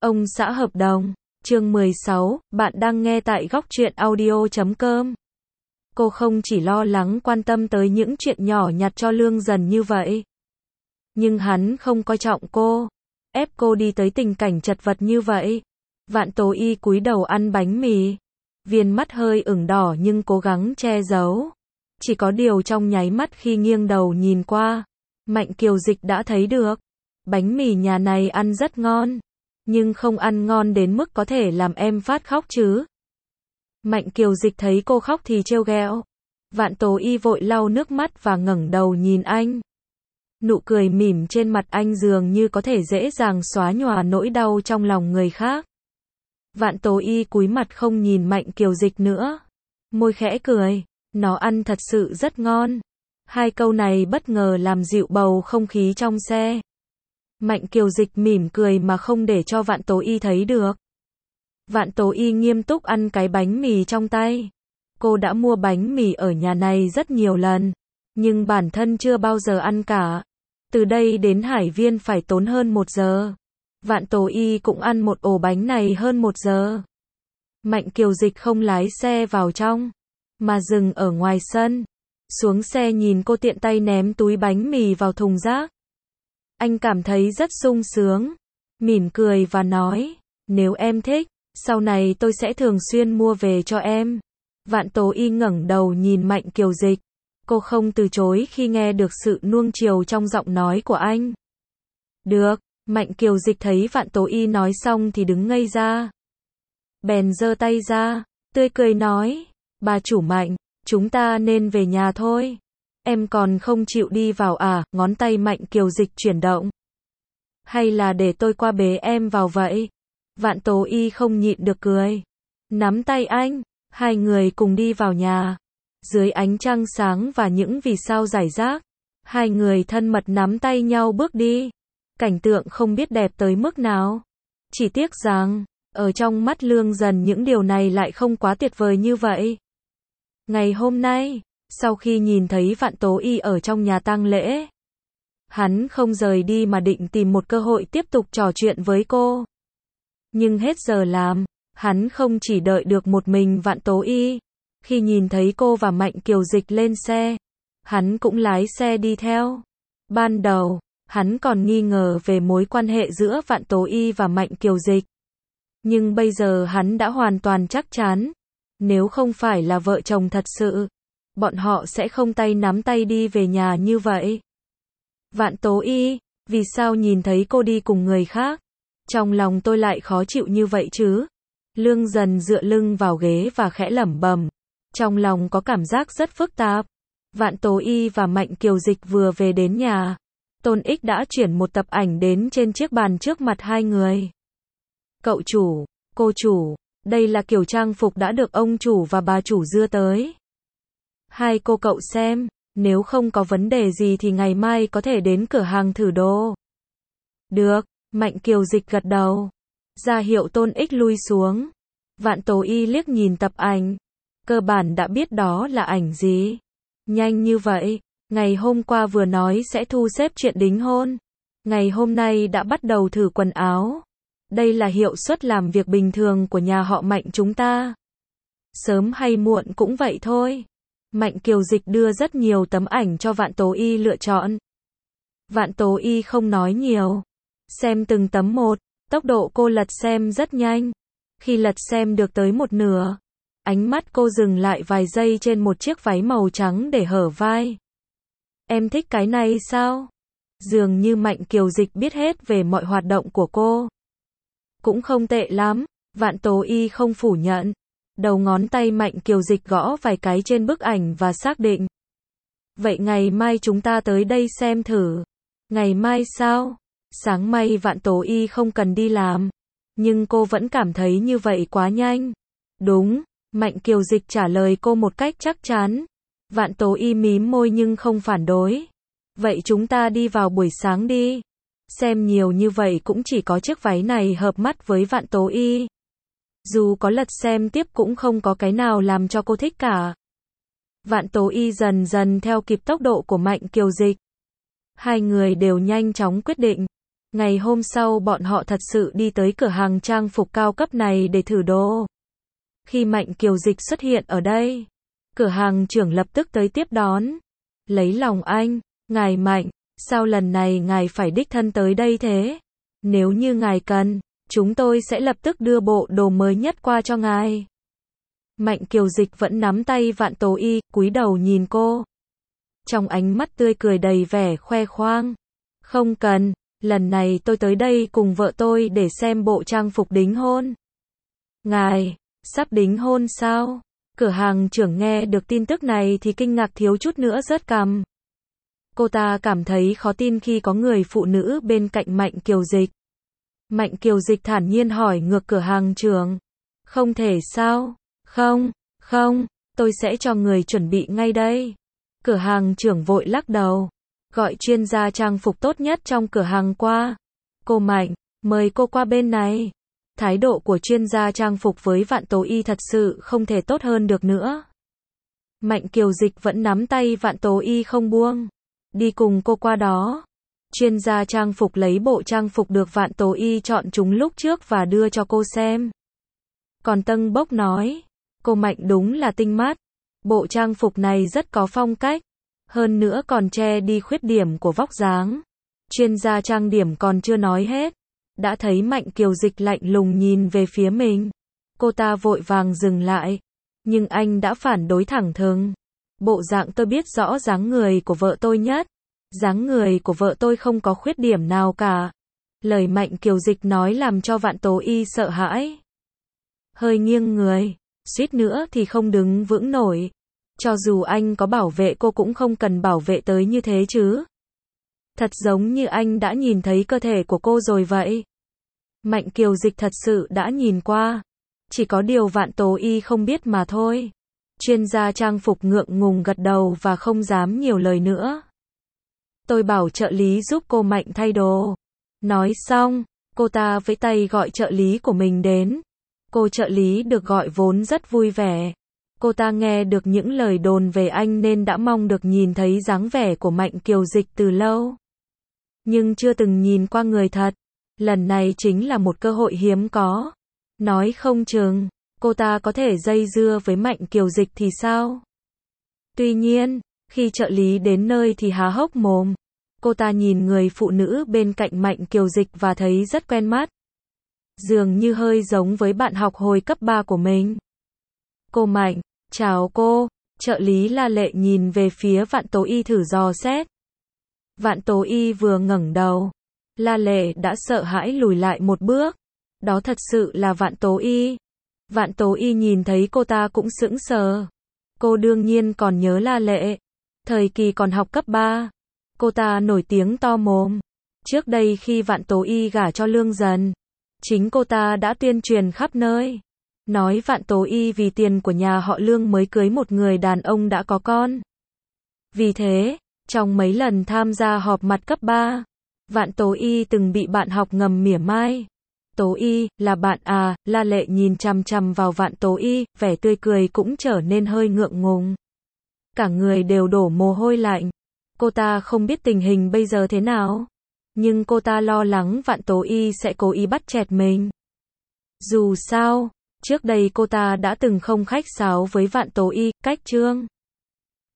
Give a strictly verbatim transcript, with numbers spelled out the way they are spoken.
Ông xã hợp đồng, chương mười sáu, bạn đang nghe tại góc truyện audio chấm com. Cô không chỉ lo lắng quan tâm tới những chuyện nhỏ nhặt cho Lương Dần như vậy. Nhưng hắn không coi trọng cô, ép cô đi tới tình cảnh chật vật như vậy. Vạn Tố Y cúi đầu ăn bánh mì, viên mắt hơi ửng đỏ nhưng cố gắng che giấu. Chỉ có điều trong nháy mắt khi nghiêng đầu nhìn qua, Mạnh Kiều Dịch đã thấy được. Bánh mì nhà này ăn rất ngon, nhưng không ăn ngon đến mức có thể làm em phát khóc chứ. Mạnh Kiều Dịch thấy cô khóc thì trêu ghẹo. Vạn Tố Y vội lau nước mắt và ngẩng đầu nhìn anh. Nụ cười mỉm trên mặt anh dường như có thể dễ dàng xóa nhòa nỗi đau trong lòng người khác. Vạn Tố Y cúi mặt không nhìn Mạnh Kiều Dịch nữa. Môi khẽ cười, nó ăn thật sự rất ngon. Hai câu này bất ngờ làm dịu bầu không khí trong xe. Mạnh Kiều Dịch mỉm cười mà không để cho Vạn Tố Y thấy được. Vạn Tố Y nghiêm túc ăn cái bánh mì trong tay. Cô đã mua bánh mì ở nhà này rất nhiều lần, nhưng bản thân chưa bao giờ ăn cả. Từ đây đến Hải Viên phải tốn hơn một giờ. Vạn Tố Y cũng ăn một ổ bánh này hơn một giờ. Mạnh Kiều Dịch không lái xe vào trong, mà dừng ở ngoài sân. Xuống xe nhìn cô tiện tay ném túi bánh mì vào thùng rác. Anh cảm thấy rất sung sướng, mỉm cười và nói, nếu em thích, sau này tôi sẽ thường xuyên mua về cho em. Vạn Tố Y ngẩng đầu nhìn Mạnh Kiều Dịch. Cô không từ chối khi nghe được sự nuông chiều trong giọng nói của anh. Được, Mạnh Kiều Dịch thấy Vạn Tố Y nói xong thì đứng ngây ra. Bèn giơ tay ra, tươi cười nói, bà chủ Mạnh, chúng ta nên về nhà thôi. Em còn không chịu đi vào à? Ngón tay Mạnh Kiều Dịch chuyển động. Hay là để tôi qua bế em vào vậy? Vạn Tố Y không nhịn được cười. Nắm tay anh, hai người cùng đi vào nhà. Dưới ánh trăng sáng và những vì sao rải rác, hai người thân mật nắm tay nhau bước đi. Cảnh tượng không biết đẹp tới mức nào. Chỉ tiếc rằng, ở trong mắt Lương Dần những điều này lại không quá tuyệt vời như vậy. Ngày hôm nay, sau khi nhìn thấy Vạn Tố Y ở trong nhà tang lễ, hắn không rời đi mà định tìm một cơ hội tiếp tục trò chuyện với cô. Nhưng hết giờ làm, hắn không chỉ đợi được một mình Vạn Tố Y. Khi nhìn thấy cô và Mạnh Kiều Dịch lên xe, hắn cũng lái xe đi theo. Ban đầu, hắn còn nghi ngờ về mối quan hệ giữa Vạn Tố Y và Mạnh Kiều Dịch. Nhưng bây giờ hắn đã hoàn toàn chắc chắn, nếu không phải là vợ chồng thật sự, bọn họ sẽ không tay nắm tay đi về nhà như vậy. Vạn Tố Y, vì sao nhìn thấy cô đi cùng người khác, trong lòng tôi lại khó chịu như vậy chứ? Lương Dần dựa lưng vào ghế và khẽ lẩm bẩm, trong lòng có cảm giác rất phức tạp. Vạn Tố Y và Mạnh Kiều Dịch vừa về đến nhà, Tôn Ích đã chuyển một tập ảnh đến trên chiếc bàn trước mặt hai người. Cậu chủ, cô chủ, đây là kiểu trang phục đã được ông chủ và bà chủ đưa tới. Hai cô cậu xem, nếu không có vấn đề gì thì ngày mai có thể đến cửa hàng thử đồ. Được, Mạnh Kiều Dịch gật đầu, ra hiệu Tôn Ích lui xuống. Vạn Tố Y liếc nhìn tập ảnh, cơ bản đã biết đó là ảnh gì. Nhanh như vậy, ngày hôm qua vừa nói sẽ thu xếp chuyện đính hôn, ngày hôm nay đã bắt đầu thử quần áo. Đây là hiệu suất làm việc bình thường của nhà họ Mạnh chúng ta. Sớm hay muộn cũng vậy thôi. Mạnh Kiều Dịch đưa rất nhiều tấm ảnh cho Vạn Tố Y lựa chọn. Vạn Tố Y không nói nhiều, xem từng tấm một, tốc độ cô lật xem rất nhanh. Khi lật xem được tới một nửa, ánh mắt cô dừng lại vài giây trên một chiếc váy màu trắng để hở vai. Em thích cái này sao? Dường như Mạnh Kiều Dịch biết hết về mọi hoạt động của cô. Cũng không tệ lắm, Vạn Tố Y không phủ nhận. Đầu ngón tay Mạnh Kiều Dịch gõ vài cái trên bức ảnh và xác định. Vậy ngày mai chúng ta tới đây xem thử. Ngày mai sao? Sáng mai Vạn Tố Y không cần đi làm, nhưng cô vẫn cảm thấy như vậy quá nhanh. Đúng, Mạnh Kiều Dịch trả lời cô một cách chắc chắn. Vạn Tố Y mím môi nhưng không phản đối. Vậy chúng ta đi vào buổi sáng đi. Xem nhiều như vậy cũng chỉ có chiếc váy này hợp mắt với Vạn Tố Y. Dù có lật xem tiếp cũng không có cái nào làm cho cô thích cả. Vạn Tố Y dần dần theo kịp tốc độ của Mạnh Kiều Dịch. Hai người đều nhanh chóng quyết định. Ngày hôm sau bọn họ thật sự đi tới cửa hàng trang phục cao cấp này để thử đồ. Khi Mạnh Kiều Dịch xuất hiện ở đây, cửa hàng trưởng lập tức tới tiếp đón. Lấy lòng anh, ngài Mạnh, sao lần này ngài phải đích thân tới đây thế? Nếu như ngài cần, chúng tôi sẽ lập tức đưa bộ đồ mới nhất qua cho ngài. Mạnh Kiều Dịch vẫn nắm tay Vạn Tố Y, cúi đầu nhìn cô. Trong ánh mắt tươi cười đầy vẻ khoe khoang. Không cần, lần này tôi tới đây cùng vợ tôi để xem bộ trang phục đính hôn. Ngài, sắp đính hôn sao? Cửa hàng trưởng nghe được tin tức này thì kinh ngạc thiếu chút nữa rớt cằm. Cô ta cảm thấy khó tin khi có người phụ nữ bên cạnh Mạnh Kiều Dịch. Mạnh Kiều Dịch thản nhiên hỏi ngược cửa hàng trưởng. Không thể sao? Không, không, tôi sẽ cho người chuẩn bị ngay đây. Cửa hàng trưởng vội lắc đầu. Gọi chuyên gia trang phục tốt nhất trong cửa hàng qua. Cô Mạnh, mời cô qua bên này. Thái độ của chuyên gia trang phục với Vạn Tố Y thật sự không thể tốt hơn được nữa. Mạnh Kiều Dịch vẫn nắm tay Vạn Tố Y không buông. Đi cùng cô qua đó. Chuyên gia trang phục lấy bộ trang phục được Vạn Tố Y chọn chúng lúc trước và đưa cho cô xem. Còn Tân Bốc nói, cô Mạnh đúng là tinh mắt. Bộ trang phục này rất có phong cách. Hơn nữa còn che đi khuyết điểm của vóc dáng. Chuyên gia trang điểm còn chưa nói hết. Đã thấy Mạnh Kiều Dịch lạnh lùng nhìn về phía mình. Cô ta vội vàng dừng lại. Nhưng anh đã phản đối thẳng thừng. Bộ dạng tôi biết rõ dáng người của vợ tôi nhất. Dáng người của vợ tôi không có khuyết điểm nào cả. Lời Mạnh Kiều Dịch nói làm cho Vạn Tố Y sợ hãi. Hơi nghiêng người, suýt nữa thì không đứng vững nổi. Cho dù anh có bảo vệ cô cũng không cần bảo vệ tới như thế chứ. Thật giống như anh đã nhìn thấy cơ thể của cô rồi vậy. Mạnh Kiều Dịch thật sự đã nhìn qua. Chỉ có điều Vạn Tố Y không biết mà thôi. Chuyên gia trang phục ngượng ngùng gật đầu và không dám nhiều lời nữa. Tôi bảo trợ lý giúp cô Mạnh thay đồ. Nói xong, cô ta với tay gọi trợ lý của mình đến. Cô trợ lý được gọi vốn rất vui vẻ. Cô ta nghe được những lời đồn về anh nên đã mong được nhìn thấy dáng vẻ của Mạnh Kiều Dịch từ lâu. Nhưng chưa từng nhìn qua người thật. Lần này chính là một cơ hội hiếm có. Nói không chừng, cô ta có thể dây dưa với Mạnh Kiều Dịch thì sao? Tuy nhiên, khi trợ lý đến nơi thì há hốc mồm. Cô ta nhìn người phụ nữ bên cạnh Mạnh Kiều Dịch và thấy rất quen mắt. Dường như hơi giống với bạn học hồi cấp ba của mình. Cô Mạnh, chào cô. Trợ lý La Lệ nhìn về phía Vạn Tố Y thử dò xét. Vạn Tố Y vừa ngẩng đầu. La Lệ đã sợ hãi lùi lại một bước. Đó thật sự là Vạn Tố Y. Vạn Tố Y nhìn thấy cô ta cũng sững sờ. Cô đương nhiên còn nhớ La Lệ. Thời kỳ còn học cấp ba. Cô ta nổi tiếng to mồm. Trước đây khi Vạn Tố Y gả cho Lương Dần, chính cô ta đã tuyên truyền khắp nơi. Nói Vạn Tố Y vì tiền của nhà họ Lương mới cưới một người đàn ông đã có con. Vì thế, trong mấy lần tham gia họp mặt cấp ba, Vạn Tố Y từng bị bạn học ngầm mỉa mai. Tố Y, là bạn à? La Lệ nhìn chằm chằm vào Vạn Tố Y, vẻ tươi cười cũng trở nên hơi ngượng ngùng. Cả người đều đổ mồ hôi lạnh. Cô ta không biết tình hình bây giờ thế nào. Nhưng cô ta lo lắng Vạn Tố Y sẽ cố ý bắt chẹt mình. Dù sao, trước đây cô ta đã từng không khách sáo với Vạn Tố Y, cách trương.